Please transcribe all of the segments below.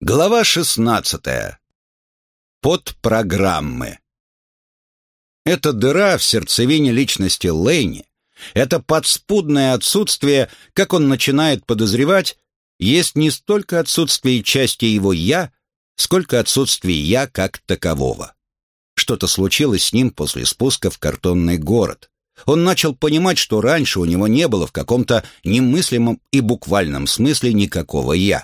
Глава 16. Подпрограммы. Эта дыра в сердцевине личности Лэйни, это подспудное отсутствие, как он начинает подозревать, есть не столько отсутствие части его «я», сколько отсутствие «я» как такового. Что-то случилось с ним после спуска в картонный город. Он начал понимать, что раньше у него не было в каком-то немыслимом и буквальном смысле никакого «я».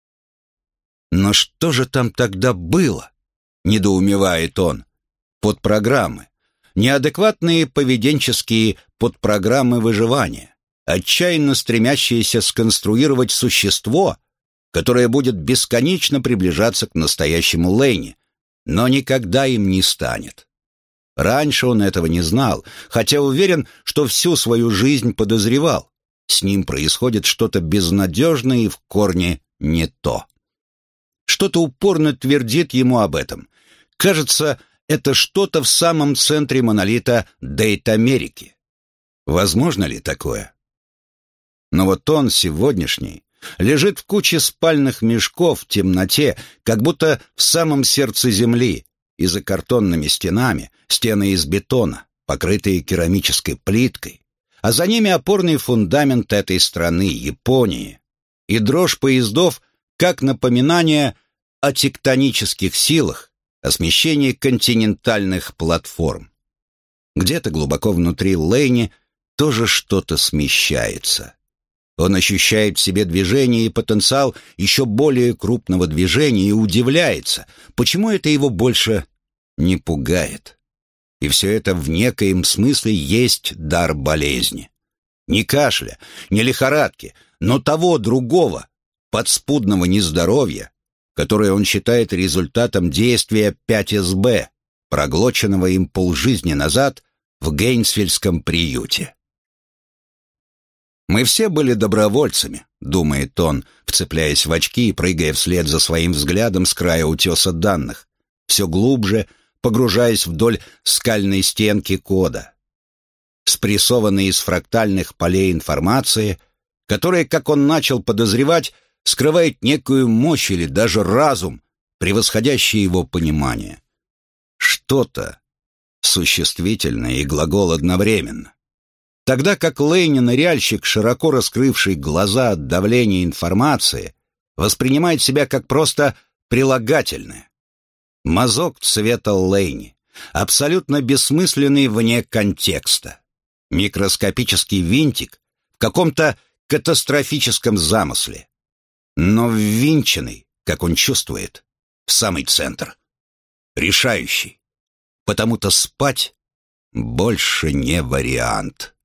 Но что же там тогда было? Недоумевает он. Подпрограммы. Неадекватные поведенческие подпрограммы выживания, отчаянно стремящиеся сконструировать существо, которое будет бесконечно приближаться к настоящему Лэйни, но никогда им не станет. Раньше он этого не знал, хотя уверен, что всю свою жизнь подозревал. С ним происходит что-то безнадежное и в корне не то. Что-то упорно твердит ему об этом. Кажется, это что-то в самом центре монолита Дейт-Америки. Возможно ли такое? Но вот он, сегодняшний, лежит в куче спальных мешков в темноте, как будто в самом сердце земли, и за картонными стенами, стены из бетона, покрытые керамической плиткой, а за ними опорный фундамент этой страны, Японии, и дрожь поездов, как напоминание о тектонических силах, о смещении континентальных платформ. Где-то глубоко внутри Лэйни тоже что-то смещается. Он ощущает в себе движение и потенциал еще более крупного движения и удивляется, почему это его больше не пугает. И все это в некоем смысле есть дар болезни. Не кашля, не лихорадки, но того другого, подспудного нездоровья, которое он считает результатом действия 5СБ, проглоченного им полжизни назад в Гейнсвильском приюте. «Мы все были добровольцами», — думает он, вцепляясь в очки и прыгая вслед за своим взглядом с края утеса данных, все глубже погружаясь вдоль скальной стенки кода, спрессованной из фрактальных полей информации, которая, как он начал подозревать, скрывает некую мощь или даже разум, превосходящий его понимание. Что-то существительное и глагол одновременно. Тогда как Лэйни-ныряльщик, широко раскрывший глаза от давления информации, воспринимает себя как просто прилагательное. Мазок цвета Лэйни, абсолютно бессмысленный вне контекста. Микроскопический винтик в каком-то катастрофическом замысле, но ввинченный, как он чувствует, в самый центр. Решающий. Потому-то спать больше не вариант.